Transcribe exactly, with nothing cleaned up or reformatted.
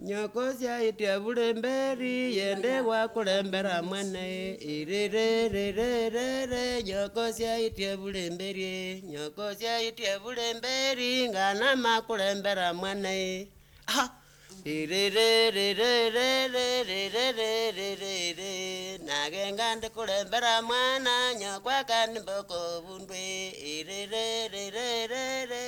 nyokosia itia bulemberi yende wakulembera mwene irererererere nyokosia itia bulemberi nyokosia itia bulemberi ngana makulembera mwene ah irererererere nagenga ndikulembera mwana nyokwa kandi mboko bundwe irererererere